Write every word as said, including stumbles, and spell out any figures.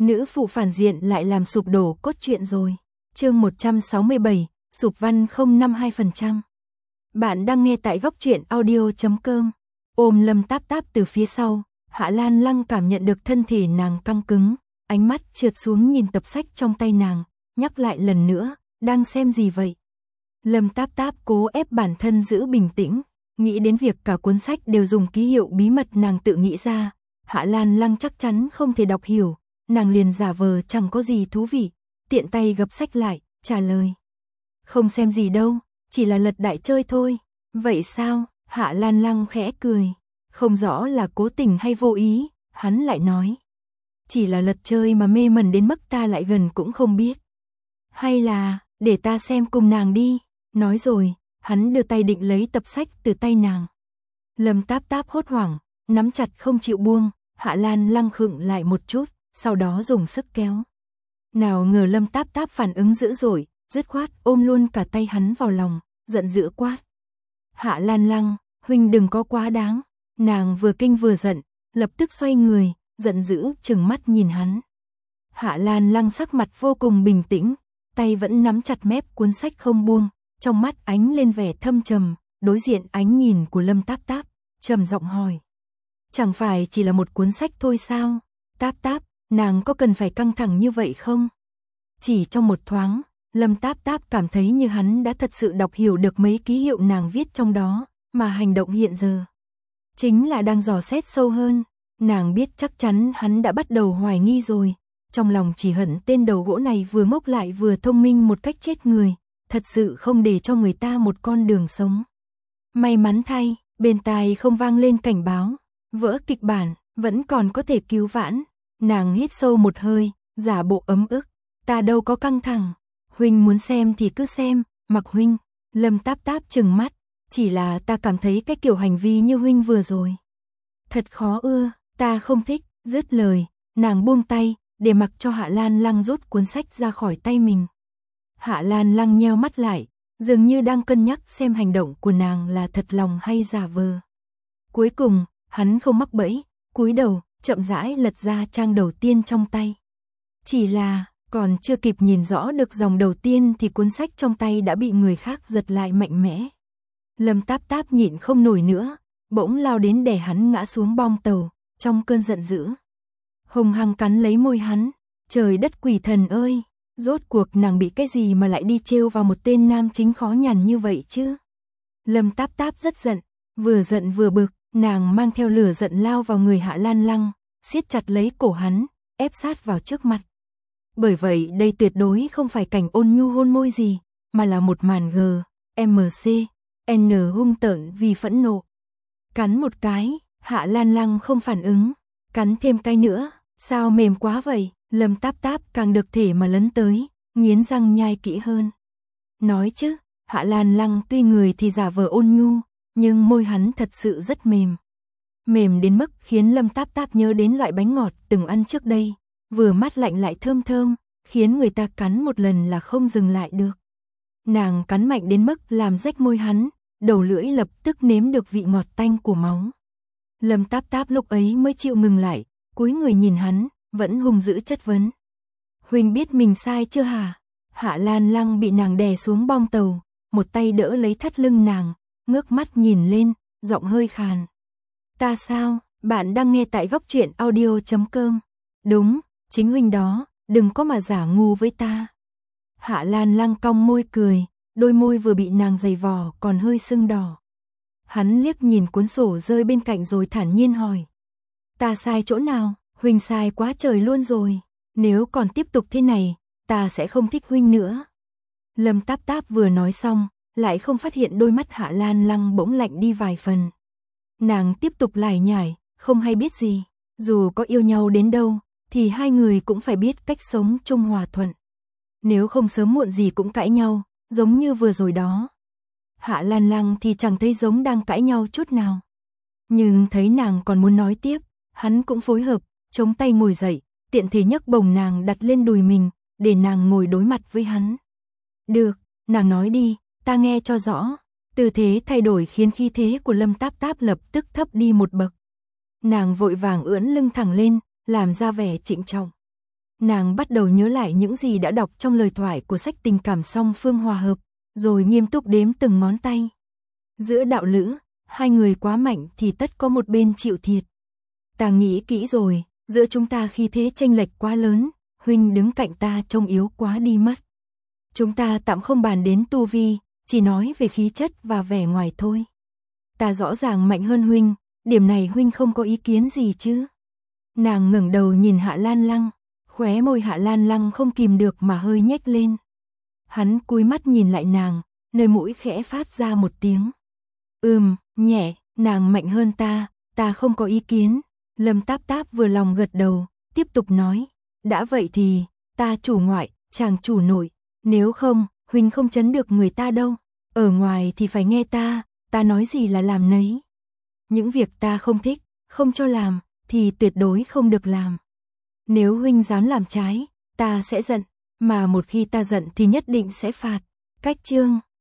Nữ phụ phản diện lại làm sụp đổ cốt truyện rồi. Chương một trăm sáu mươi bảy, sụp văn không năm hai phần trăm. Bạn đang nghe tại góc truyện audio chấm com. Ôm Lâm Táp Táp từ phía sau, Hạ Lan Lăng cảm nhận được thân thể nàng căng cứng, ánh mắt trượt xuống nhìn tập sách trong tay nàng, nhắc lại lần nữa, đang xem gì vậy? Lâm Táp Táp cố ép bản thân giữ bình tĩnh, nghĩ đến việc cả cuốn sách đều dùng ký hiệu bí mật nàng tự nghĩ ra, Hạ Lan Lăng chắc chắn không thể đọc hiểu, nàng liền giả vờ chẳng có gì thú vị, tiện tay gập sách lại, trả lời. Không xem gì đâu, chỉ là lật đại chơi thôi. Vậy sao? Hạ Lan Lăng khẽ cười, không rõ là cố tình hay vô ý, hắn lại nói. Chỉ là lật chơi mà mê mẩn đến mức ta lại gần cũng không biết. Hay là, để ta xem cùng nàng đi. Nói rồi, hắn đưa tay định lấy tập sách từ tay nàng. Lâm Táp Táp hốt hoảng, nắm chặt không chịu buông, Hạ Lan Lăng khựng lại một chút, sau đó dùng sức kéo. Nào ngờ Lâm Táp Táp phản ứng dữ dội, dứt khoát ôm luôn cả tay hắn vào lòng, giận dữ quát. Hạ Lan Lăng, huynh đừng có quá đáng. Nàng vừa kinh vừa giận, lập tức xoay người, giận dữ trừng mắt nhìn hắn. Hạ Lan Lăng sắc mặt vô cùng bình tĩnh, tay vẫn nắm chặt mép cuốn sách không buông, trong mắt ánh lên vẻ thâm trầm, đối diện ánh nhìn của Lâm Táp Táp, trầm giọng hỏi. Chẳng phải chỉ là một cuốn sách thôi sao? Táp Táp, nàng có cần phải căng thẳng như vậy không? Chỉ trong một thoáng, Lâm Táp Táp cảm thấy như hắn đã thật sự đọc hiểu được mấy ký hiệu nàng viết trong đó, mà hành động hiện giờ chính là đang dò xét sâu hơn. Nàng biết chắc chắn hắn đã bắt đầu hoài nghi rồi, trong lòng chỉ hận tên đầu gỗ này vừa ngốc lại vừa thông minh một cách chết người, thật sự không để cho người ta một con đường sống. May mắn thay, bên tai không vang lên cảnh báo, vỡ kịch bản, vẫn còn có thể cứu vãn. Nàng hít sâu một hơi, giả bộ ấm ức, ta đâu có căng thẳng, huynh muốn xem thì cứ xem, mặc huynh. Lâm Táp Táp trừng mắt, chỉ là ta cảm thấy cái kiểu hành vi như huynh vừa rồi thật khó ưa, ta không thích. Dứt lời, nàng buông tay, để mặc cho Hạ Lan Lăng rút cuốn sách ra khỏi tay mình. Hạ Lan Lăng nheo mắt lại, dường như đang cân nhắc xem hành động của nàng là thật lòng hay giả vờ. Cuối cùng, hắn không mắc bẫy, cúi đầu, chậm rãi lật ra trang đầu tiên trong tay. Chỉ là, còn chưa kịp nhìn rõ được dòng đầu tiên thì cuốn sách trong tay đã bị người khác giật lại mạnh mẽ. Lâm Táp Táp nhịn không nổi nữa, bỗng lao đến đè hắn ngã xuống bong tàu, trong cơn giận dữ. Hùng hăng cắn lấy môi hắn, trời đất quỷ thần ơi, rốt cuộc nàng bị cái gì mà lại đi trêu vào một tên nam chính khó nhằn như vậy chứ? Lâm Táp Táp rất giận, vừa giận vừa bực, nàng mang theo lửa giận lao vào người Hạ Lan Lăng, siết chặt lấy cổ hắn, ép sát vào trước mặt. Bởi vậy đây tuyệt đối không phải cảnh ôn nhu hôn môi gì, mà là một màn G, M C, N hung tợn vì phẫn nộ. Cắn một cái, Hạ Lan Lăng không phản ứng, cắn thêm cái nữa, sao mềm quá vậy? Lâm Táp Táp càng được thể mà lấn tới, nghiến răng nhai kỹ hơn. Nói chứ, Hạ Lan Lăng tuy người thì giả vờ ôn nhu, nhưng môi hắn thật sự rất mềm. Mềm đến mức khiến Lâm Táp Táp nhớ đến loại bánh ngọt từng ăn trước đây, vừa mát lạnh lại thơm thơm, khiến người ta cắn một lần là không dừng lại được. Nàng cắn mạnh đến mức làm rách môi hắn, đầu lưỡi lập tức nếm được vị ngọt tanh của máu. Lâm Táp Táp lúc ấy mới chịu ngừng lại, cúi người nhìn hắn, vẫn hung dữ chất vấn. Huynh biết mình sai chưa hả? Hạ Lan Lăng bị nàng đè xuống bong tàu, một tay đỡ lấy thắt lưng nàng, ngước mắt nhìn lên, giọng hơi khàn. Ta sao? Bạn đang nghe tại góc truyện audio chấm com. Đúng, chính huynh đó, đừng có mà giả ngu với ta. Hạ Lan Lăng cong môi cười, đôi môi vừa bị nàng giày vò còn hơi sưng đỏ. Hắn liếc nhìn cuốn sổ rơi bên cạnh rồi thản nhiên hỏi. Ta sai chỗ nào? Huynh sai quá trời luôn rồi. Nếu còn tiếp tục thế này, ta sẽ không thích huynh nữa. Lâm Táp Táp vừa nói xong, lại không phát hiện đôi mắt Hạ Lan Lăng bỗng lạnh đi vài phần. Nàng tiếp tục lải nhải, không hay biết gì. Dù có yêu nhau đến đâu, thì hai người cũng phải biết cách sống chung hòa thuận. Nếu không sớm muộn gì cũng cãi nhau, giống như vừa rồi đó. Hạ Lan Lăng thì chẳng thấy giống đang cãi nhau chút nào. Nhưng thấy nàng còn muốn nói tiếp, hắn cũng phối hợp, chống tay ngồi dậy, tiện thể nhấc bổng nàng đặt lên đùi mình, để nàng ngồi đối mặt với hắn. Được, nàng nói đi, ta nghe cho rõ. Tư thế thay đổi khiến khí thế của Lâm Táp Táp lập tức thấp đi một bậc. Nàng vội vàng ưỡn lưng thẳng lên, làm ra vẻ trịnh trọng. Nàng bắt đầu nhớ lại những gì đã đọc trong lời thoại của sách tình cảm song phương hòa hợp, rồi nghiêm túc đếm từng ngón tay. Giữa đạo lữ, hai người quá mạnh thì tất có một bên chịu thiệt. Ta nghĩ kỹ rồi, giữa chúng ta khi thế chênh lệch quá lớn, huynh đứng cạnh ta trông yếu quá đi mất. Chúng ta tạm không bàn đến tu vi, chỉ nói về khí chất và vẻ ngoài thôi. Ta rõ ràng mạnh hơn huynh, điểm này huynh không có ý kiến gì chứ? Nàng ngẩng đầu nhìn Hạ Lan Lăng, khóe môi Hạ Lan Lăng không kìm được mà hơi nhếch lên. Hắn cúi mắt nhìn lại nàng, nơi mũi khẽ phát ra một tiếng. Ừm, nhẹ, nàng mạnh hơn ta, ta không có ý kiến. Lâm Táp Táp vừa lòng gật đầu, tiếp tục nói. Đã vậy thì, ta chủ ngoại, chàng chủ nội. Nếu không, huynh không chấn được người ta đâu. Ở ngoài thì phải nghe ta, ta nói gì là làm nấy. Những việc ta không thích, không cho làm, thì tuyệt đối không được làm. Nếu huynh dám làm trái, ta sẽ giận, mà một khi ta giận thì nhất định sẽ phạt. Cách chương